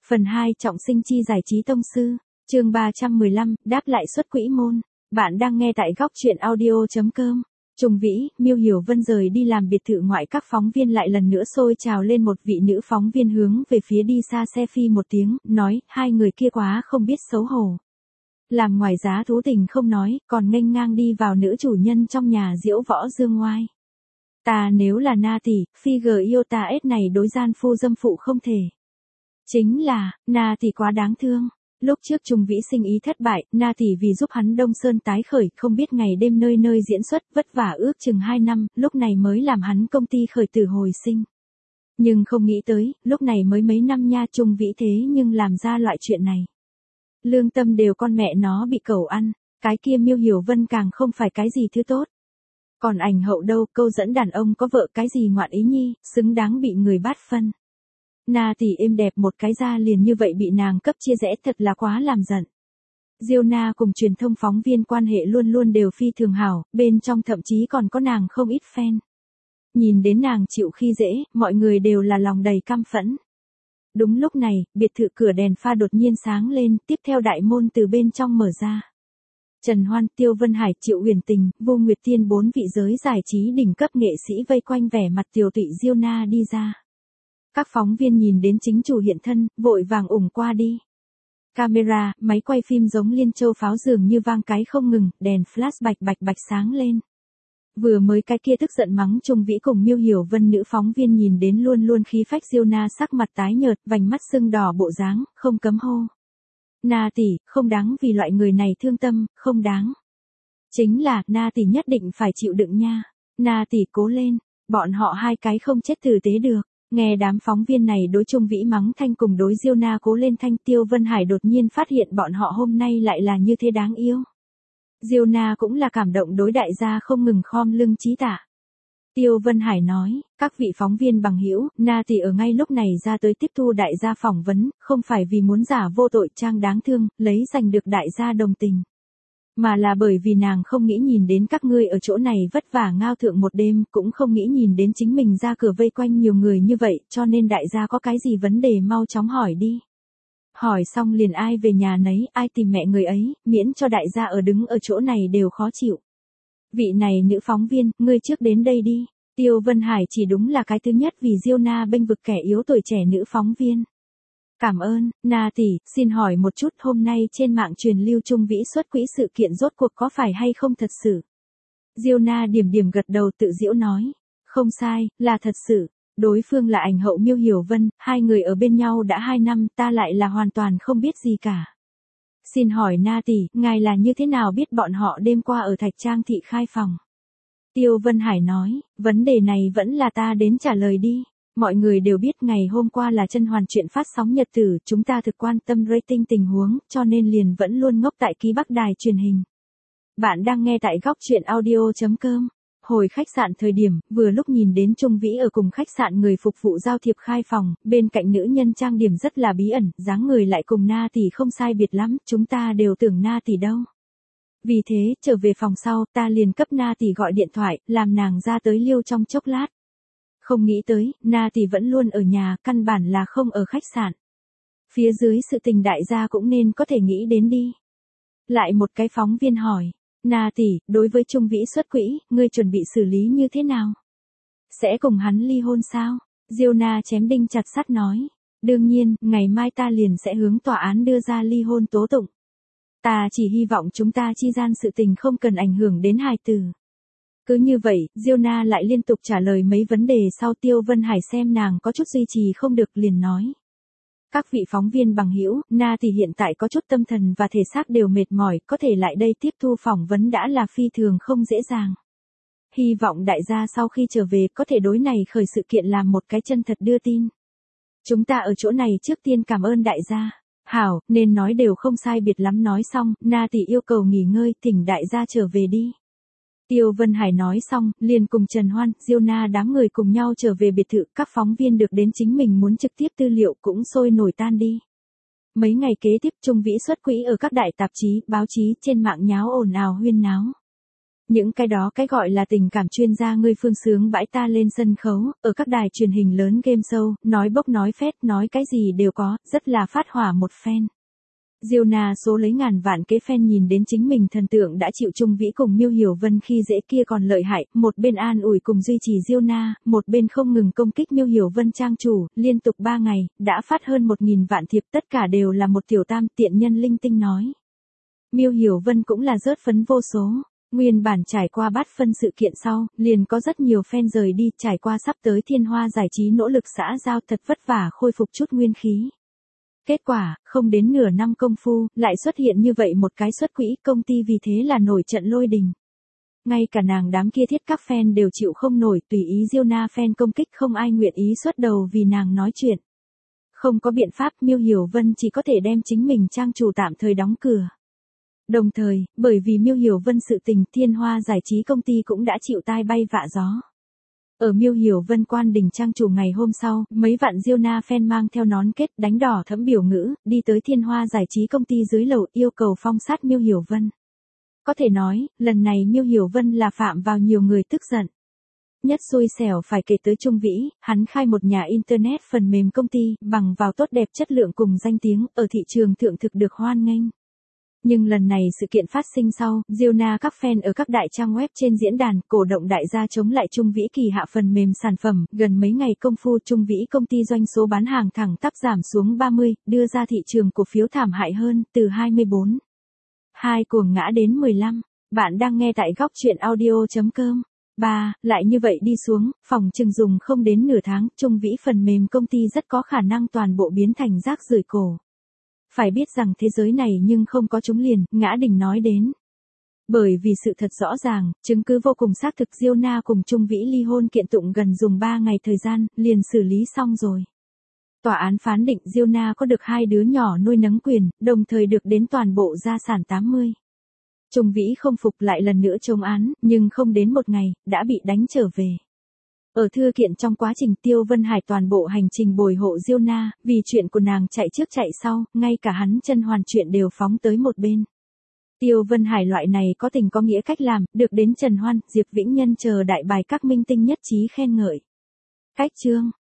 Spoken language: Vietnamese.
Phần 2 trọng sinh chi giải trí tông sư, chương 315, đáp lại xuất quỹ môn. Bạn đang nghe tại góc truyện audio.com. Trùng Vĩ, Miêu Hiểu Vân rời đi làm biệt thự ngoại, các phóng viên lại lần nữa xôi trào lên. Một vị nữ phóng viên hướng về phía đi xa xe phi một tiếng, nói, hai người kia quá không biết xấu hổ. Làm ngoài giá thú tình không nói, còn nghênh ngang đi vào nữ chủ nhân trong nhà diễu võ dương ngoai. Ta nếu là Na tỷ, phi gờ yêu ta ết này đối gian phu dâm phụ không thể. Chính là, Na tỷ quá đáng thương. Lúc trước Trùng Vĩ sinh ý thất bại, Na tỷ vì giúp hắn Đông Sơn tái khởi, không biết ngày đêm nơi nơi diễn xuất, vất vả ước chừng 2 năm, lúc này mới làm hắn công ty khởi tử hồi sinh. Nhưng không nghĩ tới, lúc này mới mấy năm nha, Trùng Vĩ thế nhưng làm ra loại chuyện này. Lương tâm đều con mẹ nó bị cẩu ăn, cái kia Miêu Hiểu Vân càng không phải cái gì thứ tốt. Còn ảnh hậu đâu, câu dẫn đàn ông có vợ cái gì ngoạn ý nhi, xứng đáng bị người bát phân. Na tỷ êm đẹp một cái ra liền như vậy bị nàng cấp chia rẽ, thật là quá làm giận. Diêu Na cùng truyền thông phóng viên quan hệ luôn luôn đều phi thường hảo, bên trong thậm chí còn có nàng không ít fan. Nhìn đến nàng chịu khi dễ, mọi người đều là lòng đầy căm phẫn. Đúng lúc này, biệt thự cửa đèn pha đột nhiên sáng lên, tiếp theo đại môn từ bên trong mở ra. Trần Hoan, Tiêu Vân Hải, Triệu Huyền Tình, Vô Nguyệt Tiên, 4 vị giới giải trí đỉnh cấp nghệ sĩ vây quanh vẻ mặt tiều tụy Diêu Na đi ra. Các phóng viên nhìn đến chính chủ hiện thân, vội vàng ủng qua đi. Camera, máy quay phim giống liên châu pháo dường như vang cái không ngừng, đèn flash bạch bạch sáng lên. Vừa mới cái kia tức giận mắng Trùng Vĩ cùng Miêu Hiểu Vân nữ phóng viên nhìn đến luôn luôn khí phách Diêu Na sắc mặt tái nhợt, vành mắt sưng đỏ bộ dáng, không cấm hô. Na tỷ, không đáng vì loại người này thương tâm, không đáng. Chính là, Na tỷ nhất định phải chịu đựng nha. Na tỷ cố lên, bọn họ hai cái không chết tử tế được. Nghe đám phóng viên này đối Trùng Vĩ mắng thanh cùng đối Diêu Na cố lên thanh, Tiêu Vân Hải đột nhiên phát hiện bọn họ hôm nay lại là như thế đáng yêu. Diêu Na cũng là cảm động đối đại gia không ngừng khom lưng chí tạ. Tiêu Vân Hải nói, các vị phóng viên bằng hữu, Na tỷ ở ngay lúc này ra tới tiếp thu đại gia phỏng vấn, không phải vì muốn giả vô tội trang đáng thương, lấy giành được đại gia đồng tình. Mà là bởi vì nàng không nghĩ nhìn đến các ngươi ở chỗ này vất vả ngao thượng một đêm, cũng không nghĩ nhìn đến chính mình ra cửa vây quanh nhiều người như vậy, cho nên đại gia có cái gì vấn đề mau chóng hỏi đi. Hỏi xong liền ai về nhà nấy, ai tìm mẹ người ấy, miễn cho đại gia ở đứng ở chỗ này đều khó chịu. Vị này nữ phóng viên, ngươi trước đến đây đi. Tiêu Vân Hải chỉ đúng là cái thứ nhất vì Diêu Na bênh vực kẻ yếu tuổi trẻ nữ phóng viên. Cảm ơn, Na tỷ, xin hỏi một chút, hôm nay trên mạng truyền lưu Trùng Vĩ xuất quỹ sự kiện rốt cuộc có phải hay không thật sự? Diêu Na điểm điểm gật đầu tự giễu nói. Không sai, là thật sự. Đối phương là ảnh hậu Miêu Hiểu Vân, hai người ở bên nhau đã 2 năm, ta lại là hoàn toàn không biết gì cả. Xin hỏi Na tỷ, ngài là như thế nào biết bọn họ đêm qua ở Thạch Trang thị khai phòng? Tiêu Vân Hải nói, vấn đề này vẫn là ta đến trả lời đi. Mọi người đều biết ngày hôm qua là Chân Hoàn chuyện phát sóng nhật tử, chúng ta thực quan tâm rating tình huống, cho nên liền vẫn luôn ngốc tại ký Bắc đài truyền hình. Bạn đang nghe tại góc truyện audio.com. Hồi khách sạn thời điểm, vừa lúc nhìn đến Trùng Vĩ ở cùng khách sạn người phục vụ giao thiệp khai phòng, bên cạnh nữ nhân trang điểm rất là bí ẩn, dáng người lại cùng Na tỷ không sai biệt lắm, chúng ta đều tưởng Na tỷ đâu. Vì thế, trở về phòng sau, ta liền cấp Na tỷ gọi điện thoại, làm nàng ra tới liêu trong chốc lát. Không nghĩ tới, Na tỷ vẫn luôn ở nhà, căn bản là không ở khách sạn. Phía dưới sự tình đại gia cũng nên có thể nghĩ đến đi. Lại một cái phóng viên hỏi, Na tỷ, đối với Trùng Vĩ xuất quỹ, ngươi chuẩn bị xử lý như thế nào? Sẽ cùng hắn ly hôn sao? Diêu Na chém đinh chặt sắt nói. Đương nhiên, ngày mai ta liền sẽ hướng tòa án đưa ra ly hôn tố tụng. Ta chỉ hy vọng chúng ta chi gian sự tình không cần ảnh hưởng đến hài tử. Cứ như vậy, Diêu Na lại liên tục trả lời mấy vấn đề sau. Tiêu Vân Hải xem nàng có chút duy trì không được liền nói. Các vị phóng viên bằng hữu, Na thì hiện tại có chút tâm thần và thể xác đều mệt mỏi, có thể lại đây tiếp thu phỏng vấn đã là phi thường không dễ dàng. Hy vọng đại gia sau khi trở về có thể đối này khởi sự kiện làm một cái chân thật đưa tin. Chúng ta ở chỗ này trước tiên cảm ơn đại gia. Hảo, nên nói đều không sai biệt lắm nói xong, Na tỷ yêu cầu nghỉ ngơi, thỉnh đại gia trở về đi. Tiêu Vân Hải nói xong, liền cùng Trần Hoan, Diêu Na đám người cùng nhau trở về biệt thự, các phóng viên được đến chính mình muốn trực tiếp tư liệu cũng sôi nổi tan đi. Mấy ngày kế tiếp Trùng Vĩ xuất quỹ ở các đại tạp chí, báo chí trên mạng nháo ồn ào huyên náo. Những cái đó cái gọi là tình cảm chuyên gia ngươi phương sướng bãi ta lên sân khấu, ở các đài truyền hình lớn game show, nói bốc nói phét, nói cái gì đều có, rất là phát hỏa một phen. Diêu Na số lấy ngàn vạn kế fan nhìn đến chính mình thần tượng đã chịu Trung Vĩ cùng Miêu Hiểu Vân khi dễ kia còn lợi hại, một bên an ủi cùng duy trì Diêu Na, một bên không ngừng công kích Miêu Hiểu Vân trang chủ, liên tục 3 ngày, đã phát hơn 1.000 vạn thiệp, tất cả đều là một tiểu tam tiện nhân linh tinh nói. Miêu Hiểu Vân cũng là rớt phấn vô số. Nguyên bản trải qua bát phân sự kiện sau, liền có rất nhiều fan rời đi, trải qua sắp tới Thiên Hoa giải trí nỗ lực xã giao thật vất vả khôi phục chút nguyên khí. Kết quả, không đến nửa năm công phu, lại xuất hiện như vậy một cái xuất quỹ, công ty vì thế là nổi trận lôi đình. Ngay cả nàng đám kia thiết các fan đều chịu không nổi, tùy ý Diêu Na fan công kích không ai nguyện ý xuất đầu vì nàng nói chuyện. Không có biện pháp, Miêu Hiểu Vân chỉ có thể đem chính mình trang chủ tạm thời đóng cửa. Đồng thời, bởi vì Miêu Hiểu Vân sự tình, Thiên Hoa giải trí công ty cũng đã chịu tai bay vạ gió. Ở Miêu Hiểu Vân quan đình trang chủ ngày hôm sau, mấy vạn Diêu Na fan mang theo nón kết đánh đỏ thẫm biểu ngữ, đi tới Thiên Hoa giải trí công ty dưới lầu yêu cầu phong sát Miêu Hiểu Vân. Có thể nói, lần này Miêu Hiểu Vân là phạm vào nhiều người tức giận. Nhất xui xẻo phải kể tới Trung Vĩ, hắn khai một nhà internet phần mềm công ty, bằng vào tốt đẹp chất lượng cùng danh tiếng, ở thị trường thượng thực được hoan nghênh. Nhưng lần này sự kiện phát sinh sau, Diêu Na các fan ở các đại trang web trên diễn đàn, cổ động đại gia chống lại Trung Vĩ kỳ hạ phần mềm sản phẩm, gần mấy ngày công phu Trung Vĩ công ty doanh số bán hàng thẳng tắp giảm xuống 30, đưa ra thị trường cổ phiếu thảm hại hơn, từ 24. 2 cuồng ngã đến 15. Bạn đang nghe tại góc chuyện audio.com. 3. Lại như vậy đi xuống, phòng trừng dùng không đến nửa tháng, Trung Vĩ phần mềm công ty rất có khả năng toàn bộ biến thành rác rưởi cổ. Phải biết rằng thế giới này nhưng không có chúng liền, Ngã Đình nói đến. Bởi vì sự thật rõ ràng, chứng cứ vô cùng xác thực Diêu Na cùng Trung Vĩ ly hôn kiện tụng gần dùng 3 ngày thời gian, liền xử lý xong rồi. Tòa án phán định Diêu Na có được 2 đứa nhỏ nuôi nấng quyền, đồng thời được đến toàn bộ gia sản 80. Trung Vĩ không phục lại lần nữa chống án, nhưng không đến một ngày, đã bị đánh trở về. Ở thư kiện trong quá trình Tiêu Vân Hải toàn bộ hành trình bồi hộ Diêu Na, vì chuyện của nàng chạy trước chạy sau, ngay cả hắn Trần Hoàn chuyện đều phóng tới một bên. Tiêu Vân Hải loại này có tình có nghĩa cách làm, được đến Trần Hoan, Diệp Vĩnh Nhân chờ đại bài các minh tinh nhất trí khen ngợi. Cách chương